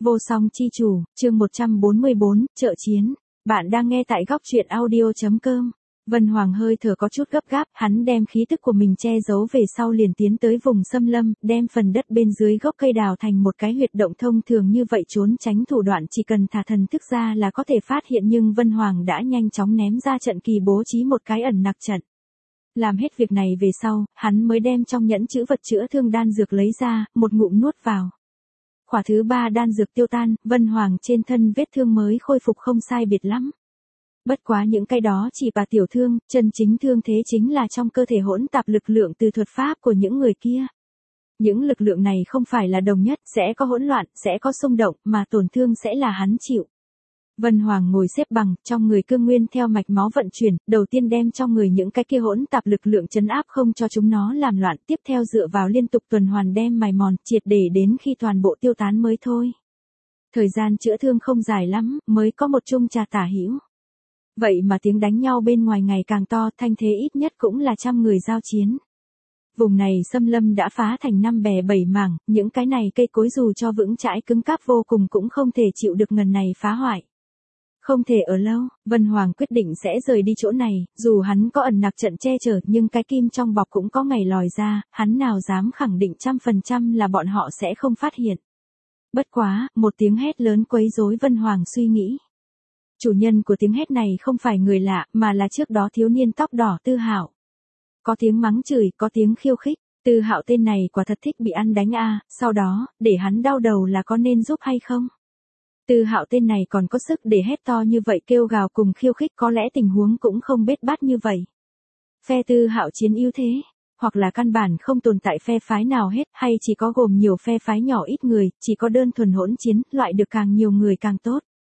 Vô song chi chủ, chương 144, trợ chiến. Bạn đang nghe tại góc truyện audio.com. Vân Hoàng hơi thở có chút gấp gáp, hắn đem khí tức của mình che giấu về sau liền tiến tới vùng xâm lâm, đem phần đất bên dưới gốc cây đào thành một cái huyệt động thông thường như vậy trốn tránh thủ đoạn chỉ cần thả thần thức ra là có thể phát hiện, nhưng Vân Hoàng đã nhanh chóng ném ra trận kỳ bố trí một cái ẩn nặc trận. Làm hết việc này về sau, hắn mới đem trong nhẫn chữ vật chữa thương đan dược lấy ra, một ngụm nuốt vào. Khỏa thứ 3 đan dược tiêu tan, Vân Hoàng trên thân vết thương mới khôi phục không sai biệt lắm. Bất quá những cái đó chỉ là tiểu thương, chân chính thương thế chính là trong cơ thể hỗn tạp lực lượng từ thuật pháp của những người kia. Những lực lượng này không phải là đồng nhất, sẽ có hỗn loạn, sẽ có xung động, mà tổn thương sẽ là hắn chịu. Vân Hoàng ngồi xếp bằng, trong người cương nguyên theo mạch máu vận chuyển, đầu tiên đem trong người những cái kia hỗn tạp lực lượng trấn áp không cho chúng nó làm loạn, tiếp theo dựa vào liên tục tuần hoàn đem mài mòn, triệt để đến khi toàn bộ tiêu tán mới thôi. Thời gian chữa thương không dài lắm, mới có một chung trà tả hữu. Vậy mà tiếng đánh nhau bên ngoài ngày càng to, thanh thế ít nhất cũng là 100 người giao chiến. Vùng này xâm lâm đã phá thành 5 bè 7 mảng, những cái này cây cối dù cho vững chãi cứng cáp vô cùng cũng không thể chịu được ngần này phá hoại. Không thể ở lâu, Vân Hoàng quyết định sẽ rời đi chỗ này, dù hắn có ẩn nặc trận che chở nhưng cái kim trong bọc cũng có ngày lòi ra, hắn nào dám khẳng định 100% là bọn họ sẽ không phát hiện. Bất quá, một tiếng hét lớn quấy rối Vân Hoàng suy nghĩ. Chủ nhân của tiếng hét này không phải người lạ, mà là trước đó thiếu niên tóc đỏ Tư Hạo. Có tiếng mắng chửi, có tiếng khiêu khích, Tư Hạo tên này quả thật thích bị ăn đánh a, sau đó, để hắn đau đầu là có nên giúp hay không? Tư Hạo tên này còn có sức để hét to như vậy kêu gào cùng khiêu khích, có lẽ tình huống cũng không bết bát như vậy. Phe Tư Hạo chiến ưu thế, hoặc là căn bản không tồn tại phe phái nào hết, hay chỉ có gồm nhiều phe phái nhỏ ít người, chỉ có đơn thuần hỗn chiến, loại được càng nhiều người càng tốt.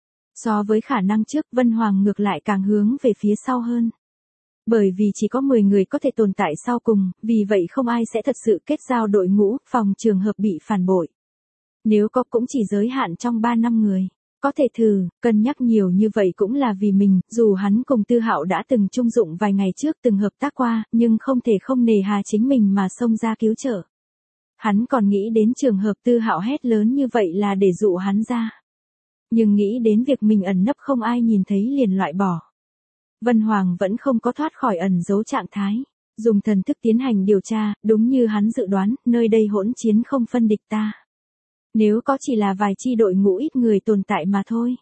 So với khả năng trước, Vân Hoàng ngược lại càng hướng về phía sau hơn. Bởi vì chỉ có 10 người có thể tồn tại sau cùng, vì vậy không ai sẽ thật sự kết giao đội ngũ, phòng trường hợp bị phản bội. Nếu có cũng chỉ giới hạn trong 3 năm người. Có thể thử, cân nhắc nhiều như vậy cũng là vì mình, dù hắn cùng Tư Hạo đã từng chung dụng vài ngày trước từng hợp tác qua, nhưng không thể không nề hà chính mình mà xông ra cứu trợ. Hắn còn nghĩ đến trường hợp Tư Hạo hét lớn như vậy là để dụ hắn ra. Nhưng nghĩ đến việc mình ẩn nấp không ai nhìn thấy liền loại bỏ. Vân Hoàng vẫn không có thoát khỏi ẩn giấu trạng thái. Dùng thần thức tiến hành điều tra, đúng như hắn dự đoán, nơi đây hỗn chiến không phân địch ta. Nếu có chỉ là vài chi đội ngũ ít người tồn tại mà thôi.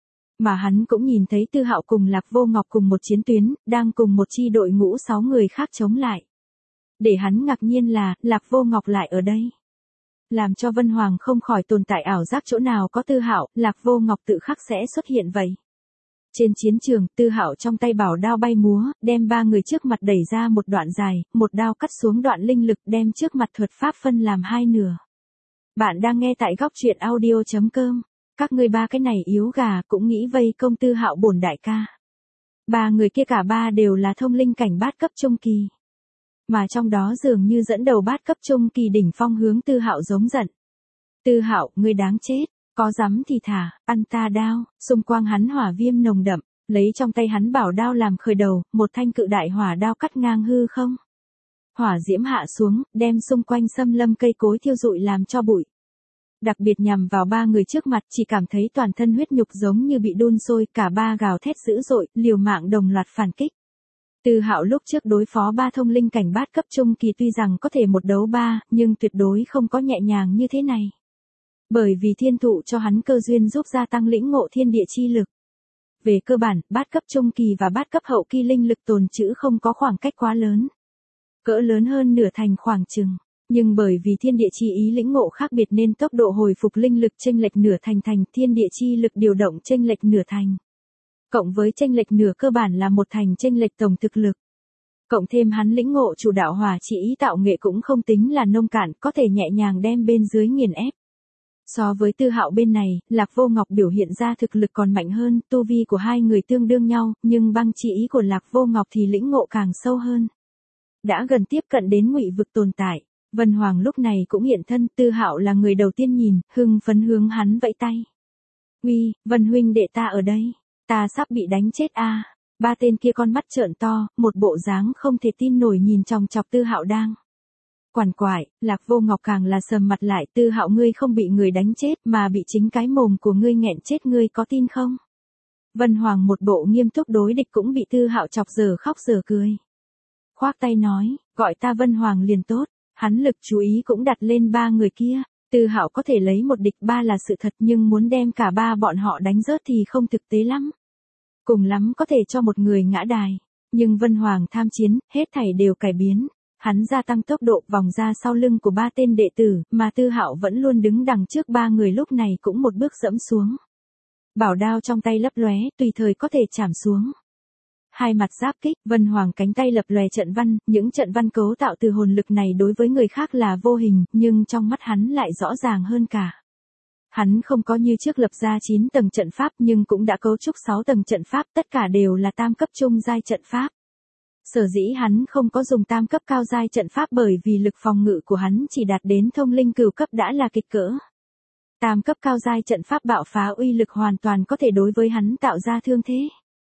Mà hắn cũng nhìn thấy Tư Hạo cùng Lạc Vô Ngọc cùng một chiến tuyến, đang cùng một chi đội ngũ 6 người khác chống lại. Để hắn ngạc nhiên là, Lạc Vô Ngọc lại ở đây. Làm cho Vân Hoàng không khỏi tồn tại ảo giác chỗ nào có Tư Hạo, Lạc Vô Ngọc tự khắc sẽ xuất hiện vậy. Trên chiến trường, Tư Hạo trong tay bảo đao bay múa, đem 3 người trước mặt đẩy ra một đoạn dài, một đao cắt xuống đoạn linh lực đem trước mặt thuật pháp phân làm 2 nửa. Bạn đang nghe tại góc truyện audio.com. Các ngươi 3 cái này yếu gà cũng nghĩ vây công Tư Hạo bổn đại ca. 3 người kia cả 3 đều là thông linh cảnh bát cấp trung kỳ. Mà trong đó dường như dẫn đầu bát cấp trung kỳ đỉnh phong hướng Tư Hạo giống giận. Tư Hạo, ngươi đáng chết, có dám thì thả, ăn ta đao, xung quanh hắn hỏa viêm nồng đậm, lấy trong tay hắn bảo đao làm khởi đầu, một thanh cự đại hỏa đao cắt ngang hư không. Hỏa diễm hạ xuống, đem xung quanh xâm lâm cây cối thiêu rụi làm cho bụi. Đặc biệt nhằm vào 3 người trước mặt, chỉ cảm thấy toàn thân huyết nhục giống như bị đun sôi, cả 3 gào thét dữ dội, liều mạng đồng loạt phản kích. Tư Hạo lúc trước đối phó 3 thông linh cảnh bát cấp trung kỳ tuy rằng có thể một đấu 3, nhưng tuyệt đối không có nhẹ nhàng như thế này. Bởi vì thiên thụ cho hắn cơ duyên giúp gia tăng lĩnh ngộ thiên địa chi lực. Về cơ bản, bát cấp trung kỳ và bát cấp hậu kỳ linh lực tồn trữ không có khoảng cách quá lớn. Cỡ lớn hơn nửa thành khoảng chừng. Nhưng bởi vì thiên địa chi ý lĩnh ngộ khác biệt nên tốc độ hồi phục linh lực chênh lệch nửa thành thiên địa chi lực điều động chênh lệch nửa thành. Cộng với chênh lệch nửa cơ bản là một thành chênh lệch tổng thực lực. Cộng thêm hắn lĩnh ngộ chủ đạo hỏa chỉ ý tạo nghệ cũng không tính là nông cạn, có thể nhẹ nhàng đem bên dưới nghiền ép. So với Tư Hạo bên này, Lạc Vô Ngọc biểu hiện ra thực lực còn mạnh hơn, tu vi của hai người tương đương nhau, nhưng băng chỉ ý của Lạc Vô Ngọc thì lĩnh ngộ càng sâu hơn. Đã gần tiếp cận đến ngụy vực tồn tại, Vân Hoàng lúc này cũng hiện thân, Tư Hạo là người đầu tiên nhìn, hưng phấn hướng hắn vẫy tay. Uy, Vân huynh đệ ta ở đây, ta sắp bị đánh chết a. 3 tên kia con mắt trợn to, một bộ dáng không thể tin nổi nhìn chòng chọc Tư Hạo đang Quằn quại, Lạc Vô Ngọc càng là sầm mặt lại, Tư Hạo ngươi không bị người đánh chết mà bị chính cái mồm của ngươi nghẹn chết, ngươi có tin không? Vân Hoàng một bộ nghiêm túc đối địch cũng bị Tư Hạo chọc giờ khóc giờ cười. Khoác tay nói, gọi ta Vân Hoàng liền tốt, hắn lực chú ý cũng đặt lên ba người kia. Tư Hạo có thể lấy một địch ba là sự thật, nhưng muốn đem cả ba bọn họ đánh rớt thì không thực tế lắm. Cùng lắm có thể cho một người ngã đài. Nhưng Vân Hoàng tham chiến, hết thảy đều cải biến. Hắn gia tăng tốc độ vòng ra sau lưng của ba tên đệ tử, mà Tư Hạo vẫn luôn đứng đằng trước ba người lúc này cũng một bước dẫm xuống. Bảo đao trong tay lấp lóe, tùy thời có thể chạm xuống. Hai mặt giáp kích, Vân Hoàng cánh tay lập lòe trận văn, những trận văn cấu tạo từ hồn lực này đối với người khác là vô hình, nhưng trong mắt hắn lại rõ ràng hơn cả. Hắn không có như trước lập ra 9 tầng trận pháp nhưng cũng đã cấu trúc 6 tầng trận pháp, tất cả đều là tam cấp trung giai trận pháp. Sở dĩ hắn không có dùng tam cấp cao giai trận pháp bởi vì lực phòng ngự của hắn chỉ đạt đến thông linh cửu cấp đã là kịch cỡ. Tam cấp cao giai trận pháp bạo phá uy lực hoàn toàn có thể đối với hắn tạo ra thương thế.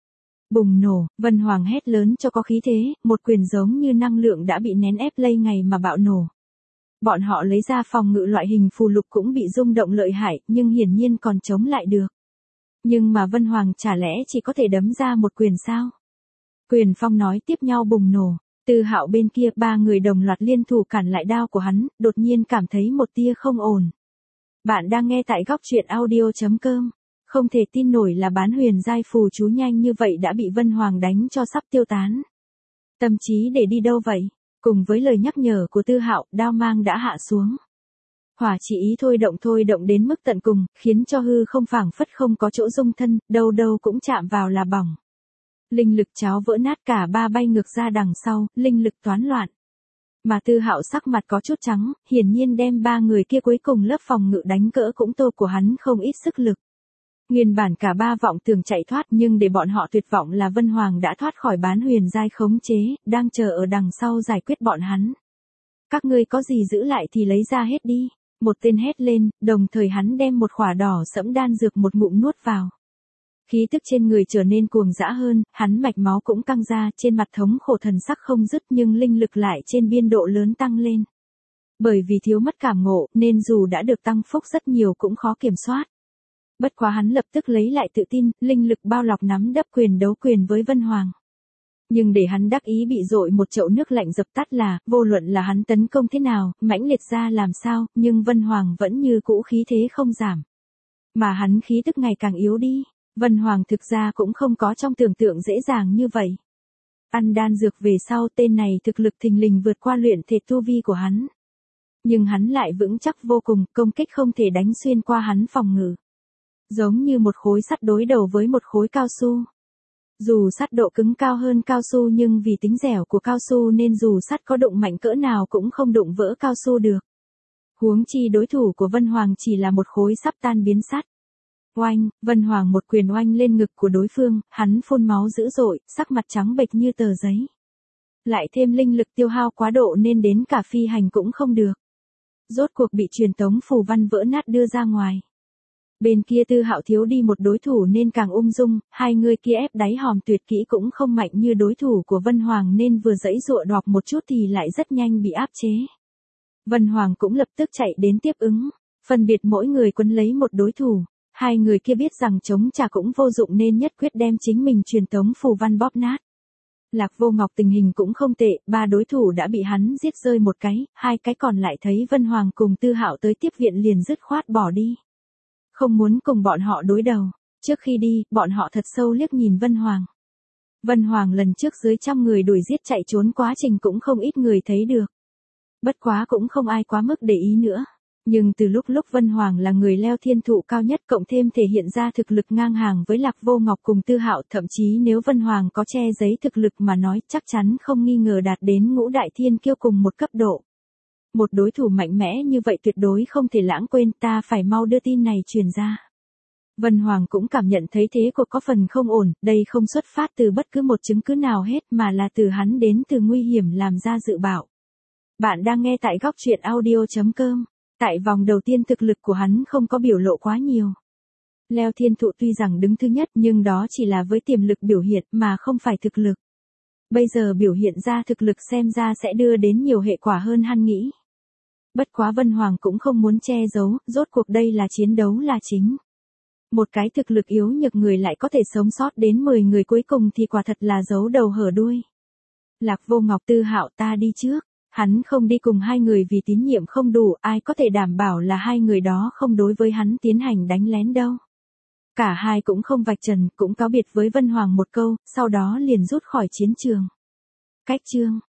Bùng nổ, Vân Hoàng hét lớn cho có khí thế, một quyền giống như năng lượng đã bị nén ép lây ngày mà bạo nổ. Bọn họ lấy ra phòng ngự loại hình phù lục cũng bị rung động lợi hại, nhưng hiển nhiên còn chống lại được. Nhưng mà Vân Hoàng chả lẽ chỉ có thể đấm ra một quyền sao? Quyền phong nói tiếp nhau bùng nổ, Tư Hạo bên kia ba người đồng loạt liên thủ cản lại đao của hắn, đột nhiên cảm thấy một tia không ổn. Bạn đang nghe tại góc truyện audio.com. Không thể tin nổi là bán huyền giai phù chú nhanh như vậy đã bị Vân Hoàng đánh cho sắp tiêu tán. Tâm trí để đi đâu vậy? Cùng với lời nhắc nhở của Tư Hạo, đao mang đã hạ xuống. Hỏa chỉ ý thôi động đến mức tận cùng, khiến cho hư không phảng phất không có chỗ dung thân, đâu đâu cũng chạm vào là bỏng. Linh lực cháo vỡ nát, cả ba bay ngược ra đằng sau, linh lực toán loạn. Mà Tư Hạo sắc mặt có chút trắng, hiển nhiên đem ba người kia cuối cùng lớp phòng ngự đánh cỡ cũng tô của hắn không ít sức lực. Nguyên bản cả ba vọng tưởng chạy thoát nhưng để bọn họ tuyệt vọng là Vân Hoàng đã thoát khỏi bán huyền giai khống chế, đang chờ ở đằng sau giải quyết bọn hắn. Các ngươi có gì giữ lại thì lấy ra hết đi, một tên hét lên, đồng thời hắn đem một khỏa đỏ sẫm đan dược một ngụm nuốt vào. Khí tức trên người trở nên cuồng dã hơn, hắn mạch máu cũng căng ra, trên mặt thống khổ thần sắc không dứt nhưng linh lực lại trên biên độ lớn tăng lên. Bởi vì thiếu mất cảm ngộ nên dù đã được tăng phúc rất nhiều cũng khó kiểm soát. Bất quá hắn lập tức lấy lại tự tin, linh lực bao lọc nắm đắp quyền đấu quyền với Vân Hoàng. Nhưng để hắn đắc ý bị dội một chậu nước lạnh dập tắt là, vô luận là hắn tấn công thế nào, mãnh liệt ra làm sao, nhưng Vân Hoàng vẫn như cũ khí thế không giảm. Mà hắn khí tức ngày càng yếu đi, Vân Hoàng thực ra cũng không có trong tưởng tượng dễ dàng như vậy. Ăn đan dược về sau tên này thực lực thình lình vượt qua luyện thể tu vi của hắn. Nhưng hắn lại vững chắc vô cùng, công kích không thể đánh xuyên qua hắn phòng ngự. Giống như một khối sắt đối đầu với một khối cao su. Dù sắt độ cứng cao hơn cao su nhưng vì tính dẻo của cao su nên dù sắt có đụng mạnh cỡ nào cũng không đụng vỡ cao su được. Huống chi đối thủ của Vân Hoàng chỉ là một khối sắp tan biến sắt. Oanh, Vân Hoàng một quyền oanh lên ngực của đối phương, hắn phun máu dữ dội, sắc mặt trắng bệch như tờ giấy. Lại thêm linh lực tiêu hao quá độ nên đến cả phi hành cũng không được. Rốt cuộc bị truyền tống phù văn vỡ nát đưa ra ngoài. Bên kia Tư Hạo thiếu đi một đối thủ nên càng ung dung, hai người kia ép đáy hòm tuyệt kỹ cũng không mạnh như đối thủ của Vân Hoàng nên vừa giãy giụa đọp một chút thì lại rất nhanh bị áp chế. Vân Hoàng cũng lập tức chạy đến tiếp ứng, phân biệt mỗi người quấn lấy một đối thủ. Hai người kia biết rằng chống trả cũng vô dụng nên nhất quyết đem chính mình truyền tống phù văn bóp nát. Lạc Vô Ngọc tình hình cũng không tệ, ba đối thủ đã bị hắn giết rơi một cái, hai cái còn lại thấy Vân Hoàng cùng Tư Hạo tới tiếp viện liền dứt khoát bỏ đi. Không muốn cùng bọn họ đối đầu, trước khi đi, bọn họ thật sâu liếc nhìn Vân Hoàng. Vân Hoàng lần trước dưới 100 người đuổi giết chạy trốn quá trình cũng không ít người thấy được. Bất quá cũng không ai quá mức để ý nữa. Nhưng từ lúc Vân Hoàng là người leo thiên thụ cao nhất cộng thêm thể hiện ra thực lực ngang hàng với Lạc Vô Ngọc cùng Tư Hạo, thậm chí nếu Vân Hoàng có che giấy thực lực mà nói chắc chắn không nghi ngờ đạt đến ngũ đại thiên kiêu cùng một cấp độ. Một đối thủ mạnh mẽ như vậy tuyệt đối không thể lãng quên, ta phải mau đưa tin này truyền ra. Vân Hoàng cũng cảm nhận thấy thế cuộc có phần không ổn, đây không xuất phát từ bất cứ một chứng cứ nào hết mà là từ hắn đến từ nguy hiểm làm ra dự bảo. Bạn đang nghe tại góc truyện audio.com. Tại vòng đầu tiên thực lực của hắn không có biểu lộ quá nhiều. Leo thiên thụ tuy rằng đứng thứ nhất nhưng đó chỉ là với tiềm lực biểu hiện mà không phải thực lực. Bây giờ biểu hiện ra thực lực xem ra sẽ đưa đến nhiều hệ quả hơn hắn nghĩ. Bất quá Vân Hoàng cũng không muốn che giấu, rốt cuộc đây là chiến đấu là chính. Một cái thực lực yếu nhược người lại có thể sống sót đến 10 người cuối cùng thì quả thật là giấu đầu hở đuôi. Lạc Vô Ngọc Tư Hạo ta đi trước, hắn không đi cùng hai người vì tín nhiệm không đủ, ai có thể đảm bảo là hai người đó không đối với hắn tiến hành đánh lén đâu. Cả hai cũng không vạch trần, cũng cáo biệt với Vân Hoàng một câu, sau đó liền rút khỏi chiến trường. Cách chương